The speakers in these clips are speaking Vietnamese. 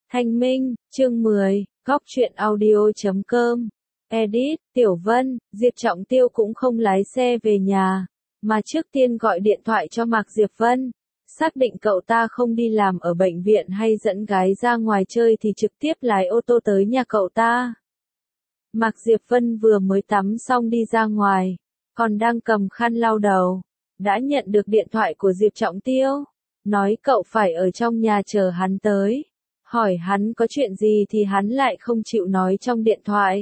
Thanh Minh, chương 10, Góc truyện audio.com. Edit, Tiểu Vân, Diệp Trọng Tiêu cũng không lái xe về nhà, mà trước tiên gọi điện thoại cho Mạc Diệp Vân, xác định cậu ta không đi làm ở bệnh viện hay dẫn gái ra ngoài chơi thì trực tiếp lái ô tô tới nhà cậu ta. Mạc Diệp Vân vừa mới tắm xong đi ra ngoài, còn đang cầm khăn lau đầu, đã nhận được điện thoại của Diệp Trọng Tiêu, nói cậu phải ở trong nhà chờ hắn tới. Hỏi hắn có chuyện gì thì hắn lại không chịu nói trong điện thoại.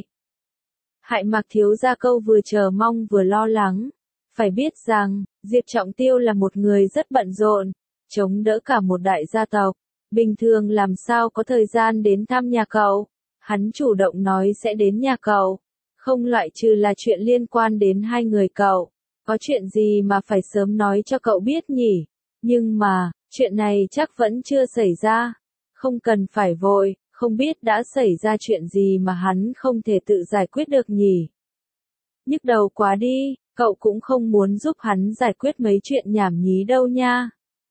Hại Mạc thiếu gia câu vừa chờ mong vừa lo lắng. Phải biết rằng, Diệp Trọng Tiêu là một người rất bận rộn, chống đỡ cả một đại gia tộc. Bình thường làm sao có thời gian đến thăm nhà cậu. Hắn chủ động nói sẽ đến nhà cậu. Không loại trừ là chuyện liên quan đến hai người cậu. Có chuyện gì mà phải sớm nói cho cậu biết nhỉ? Nhưng mà, chuyện này chắc vẫn chưa xảy ra. Không cần phải vội, không biết đã xảy ra chuyện gì mà hắn không thể tự giải quyết được nhỉ. Nhức đầu quá đi, cậu cũng không muốn giúp hắn giải quyết mấy chuyện nhảm nhí đâu nha.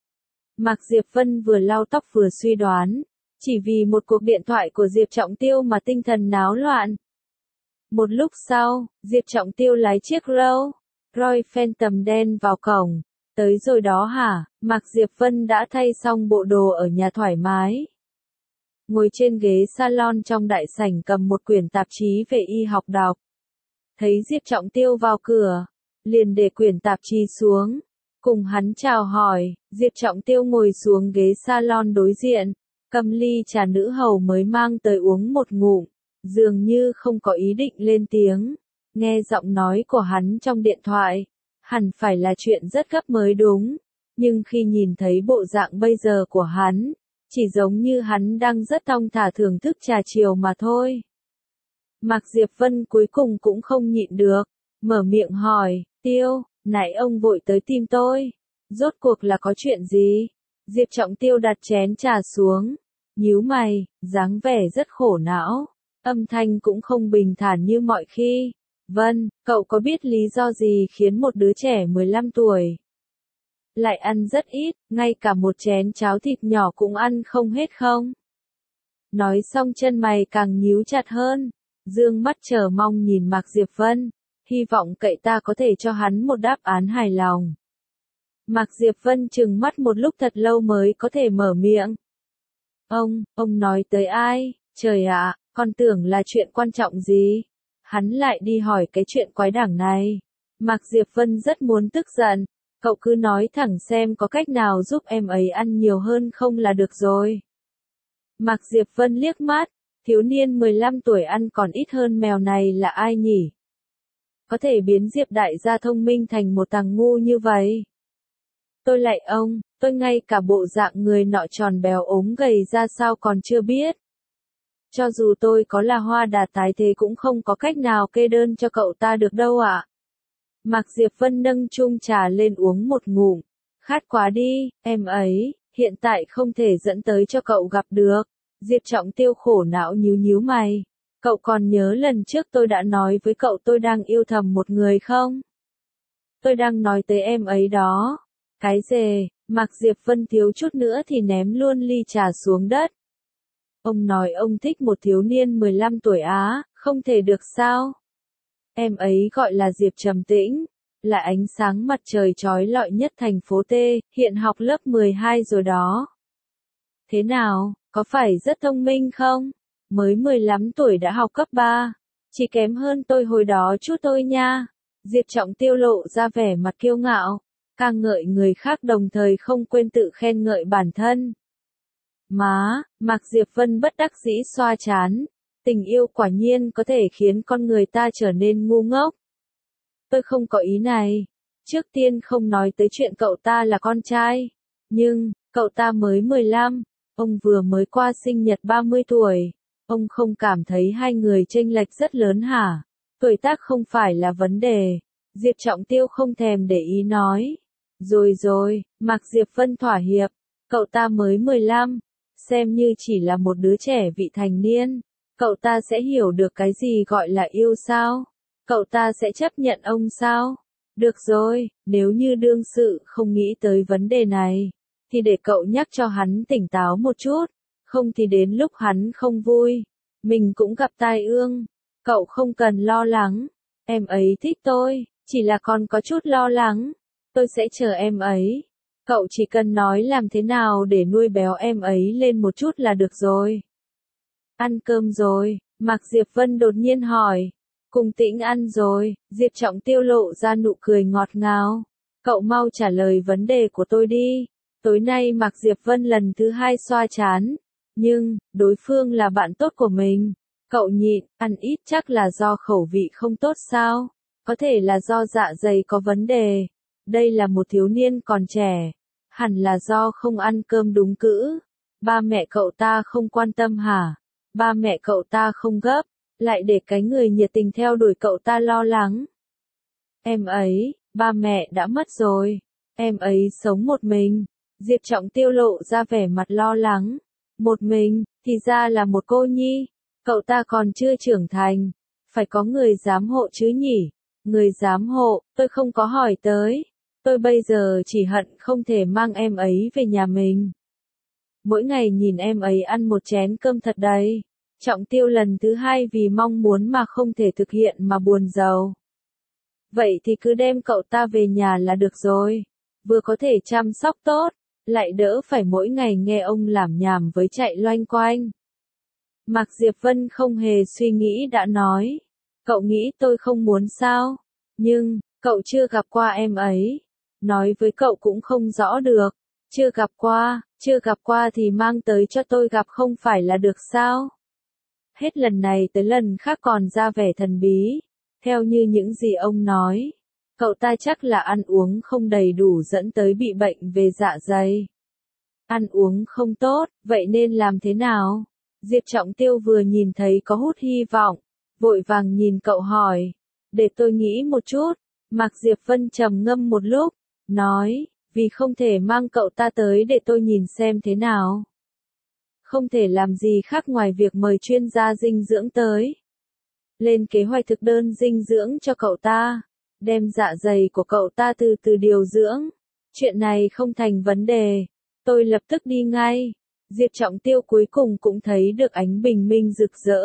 Mạc Diệp Vân vừa lau tóc vừa suy đoán, chỉ vì một cuộc điện thoại của Diệp Trọng Tiêu mà tinh thần náo loạn. Một lúc sau, Diệp Trọng Tiêu lái chiếc Rolls-Royce Phantom đen vào cổng. Tới rồi đó hả? Mạc Diệp Vân đã thay xong bộ đồ ở nhà thoải mái. Ngồi trên ghế salon trong đại sảnh cầm một quyển tạp chí về y học đọc. Thấy Diệp Trọng Tiêu vào cửa, liền để quyển tạp chí xuống, cùng hắn chào hỏi. Diệp Trọng Tiêu ngồi xuống ghế salon đối diện, cầm ly trà nữ hầu mới mang tới uống một ngụm, dường như không có ý định lên tiếng. Nghe giọng nói của hắn trong điện thoại, hẳn phải là chuyện rất gấp mới đúng, nhưng khi nhìn thấy bộ dạng bây giờ của hắn, chỉ giống như hắn đang rất thong thả thưởng thức trà chiều mà thôi. Mạc Diệp Vân cuối cùng cũng không nhịn được, mở miệng hỏi, Tiêu, nãy ông vội tới tìm tôi, rốt cuộc là có chuyện gì? Diệp Trọng Tiêu đặt chén trà xuống, nhíu mày, dáng vẻ rất khổ não, âm thanh cũng không bình thản như mọi khi. Vân, cậu có biết lý do gì khiến một đứa trẻ 15 tuổi lại ăn rất ít, ngay cả một chén cháo thịt nhỏ cũng ăn không hết không? Nói xong chân mày càng nhíu chặt hơn, dương mắt chờ mong nhìn Mạc Diệp Vân, hy vọng cậy ta có thể cho hắn một đáp án hài lòng. Mạc Diệp Vân trừng mắt một lúc thật lâu mới có thể mở miệng. Ông nói tới ai? Trời ạ, con tưởng là chuyện quan trọng gì? Hắn lại đi hỏi cái chuyện quái đản này. Mạc Diệp Vân rất muốn tức giận. Cậu cứ nói thẳng xem có cách nào giúp em ấy ăn nhiều hơn không là được rồi. Mạc Diệp Vân liếc mắt, thiếu niên 15 tuổi ăn còn ít hơn mèo này là ai nhỉ? Có thể biến Diệp đại gia thông minh thành một thằng ngu như vậy. Tôi lạy ông, tôi ngay cả bộ dạng người nọ tròn béo ốm gầy ra sao còn chưa biết. Cho dù tôi có là hoa đà tái thế cũng không có cách nào kê đơn cho cậu ta được đâu ạ. Mạc Diệp Vân nâng chung trà lên uống một ngụm. Khát quá đi, em ấy, hiện tại không thể dẫn tới cho cậu gặp được. Diệp Trọng Tiêu khổ não nhíu mày. Cậu còn nhớ lần trước tôi đã nói với cậu tôi đang yêu thầm một người không? Tôi đang nói tới em ấy đó. Cái gì? Mạc Diệp Vân thiếu chút nữa thì ném luôn ly trà xuống đất. Ông nói ông thích một thiếu niên 15 tuổi á, không thể được sao? Em ấy gọi là Diệp Trầm Tĩnh, là ánh sáng mặt trời chói lọi nhất thành phố T, hiện học lớp 12 rồi đó. Thế nào, có phải rất thông minh không? Mới 15 tuổi đã học cấp 3, chỉ kém hơn tôi hồi đó chút thôi nha. Diệp Trọng Tiêu lộ ra vẻ mặt kiêu ngạo, ca ngợi người khác đồng thời không quên tự khen ngợi bản thân. Mạc Diệp Vân bất đắc dĩ xoa trán. Tình yêu quả nhiên có thể khiến con người ta trở nên ngu ngốc. Tôi không có ý này. Trước tiên không nói tới chuyện cậu ta là con trai. Nhưng, cậu ta mới 15. Ông vừa mới qua sinh nhật 30 tuổi. Ông không cảm thấy hai người chênh lệch rất lớn hả? Tuổi tác không phải là vấn đề. Diệp Trọng Tiêu không thèm để ý nói. Rồi, Mạc Diệp Vân thỏa hiệp. Cậu ta mới 15. Xem như chỉ là một đứa trẻ vị thành niên. Cậu ta sẽ hiểu được cái gì gọi là yêu sao? Cậu ta sẽ chấp nhận ông sao? Được rồi, nếu như đương sự không nghĩ tới vấn đề này, thì để cậu nhắc cho hắn tỉnh táo một chút. Không thì đến lúc hắn không vui, mình cũng gặp tai ương. Cậu không cần lo lắng, em ấy thích tôi, chỉ là còn có chút lo lắng. Tôi sẽ chờ em ấy. Cậu chỉ cần nói làm thế nào để nuôi béo em ấy lên một chút là được rồi. Ăn cơm rồi, Mạc Diệp Vân đột nhiên hỏi. Cùng Tĩnh ăn rồi, Diệp Trọng Tiêu lộ ra nụ cười ngọt ngào. Cậu mau trả lời vấn đề của tôi đi. Tối nay Mạc Diệp Vân lần thứ hai xoa chán. Nhưng, đối phương là bạn tốt của mình. Cậu nhịn, ăn ít chắc là do khẩu vị không tốt sao? Có thể là do dạ dày có vấn đề. Đây là một thiếu niên còn trẻ. Hẳn là do không ăn cơm đúng cữ. Ba mẹ cậu ta không quan tâm hả? Ba mẹ cậu ta không gấp, lại để cái người nhiệt tình theo đuổi cậu ta lo lắng. Em ấy, ba mẹ đã mất rồi. Em ấy sống một mình. Diệp Trọng Tiêu lộ ra vẻ mặt lo lắng. Một mình, thì ra là một cô nhi. Cậu ta còn chưa trưởng thành. Phải có người giám hộ chứ nhỉ? Người giám hộ, tôi không có hỏi tới. Tôi bây giờ chỉ hận không thể mang em ấy về nhà mình. Mỗi ngày nhìn em ấy ăn một chén cơm thật đầy. Trọng Tiêu lần thứ hai vì mong muốn mà không thể thực hiện mà buồn rầu. Vậy thì cứ đem cậu ta về nhà là được rồi. Vừa có thể chăm sóc tốt, lại đỡ phải mỗi ngày nghe ông lảm nhảm với chạy loanh quanh. Mạc Diệp Vân không hề suy nghĩ đã nói. Cậu nghĩ tôi không muốn sao? Nhưng, cậu chưa gặp qua em ấy. Nói với cậu cũng không rõ được. Chưa gặp qua thì mang tới cho tôi gặp không phải là được sao? Hết lần này tới lần khác còn ra vẻ thần bí. Theo như những gì ông nói, cậu ta chắc là ăn uống không đầy đủ dẫn tới bị bệnh về dạ dày. Ăn uống không tốt, vậy nên làm thế nào? Diệp Trọng Tiêu vừa nhìn thấy có hút hy vọng, vội vàng nhìn cậu hỏi. Để tôi nghĩ một chút. Mạc Diệp Vân trầm ngâm một lúc, nói, vì không thể mang cậu ta tới để tôi nhìn xem thế nào. Không thể làm gì khác ngoài việc mời chuyên gia dinh dưỡng tới. Lên kế hoạch thực đơn dinh dưỡng cho cậu ta. Đem dạ dày của cậu ta từ từ điều dưỡng. Chuyện này không thành vấn đề. Tôi lập tức đi ngay. Diệp Trọng Tiêu cuối cùng cũng thấy được ánh bình minh rực rỡ.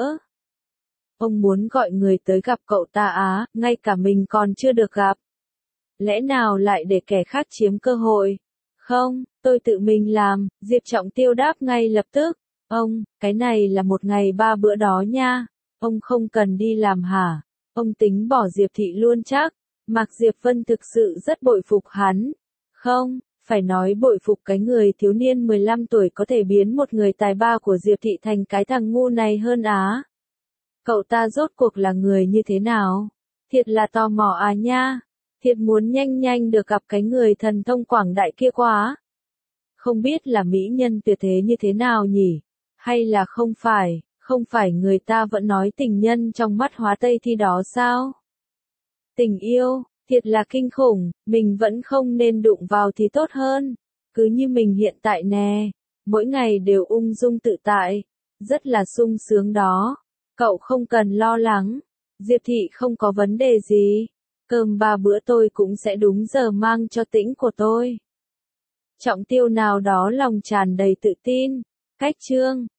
Ông muốn gọi người tới gặp cậu ta á, ngay cả mình còn chưa được gặp. Lẽ nào lại để kẻ khác chiếm cơ hội? Không, tôi tự mình làm, Diệp Trọng Tiêu đáp ngay lập tức. Ông, cái này là một ngày 3 bữa đó nha. Ông không cần đi làm hả? Ông tính bỏ Diệp Thị luôn chắc. Mạc Diệp Vân thực sự rất bội phục hắn. Không, phải nói bội phục cái người thiếu niên 15 tuổi có thể biến một người tài ba của Diệp Thị thành cái thằng ngu này hơn á. Cậu ta rốt cuộc là người như thế nào? Thiệt là tò mò à nha. Thiệt muốn nhanh nhanh được gặp cái người thần thông quảng đại kia quá. Không biết là mỹ nhân tuyệt thế như thế nào nhỉ? Hay là không phải người ta vẫn nói tình nhân trong mắt hóa tây thi đó sao? Tình yêu, thiệt là kinh khủng, mình vẫn không nên đụng vào thì tốt hơn. Cứ như mình hiện tại nè, mỗi ngày đều ung dung tự tại, rất là sung sướng đó. Cậu không cần lo lắng, Diệp Thị không có vấn đề gì. Cơm 3 bữa tôi cũng sẽ đúng giờ mang cho Tĩnh của tôi. Trọng Tiêu nào đó lòng tràn đầy tự tin. Cách chương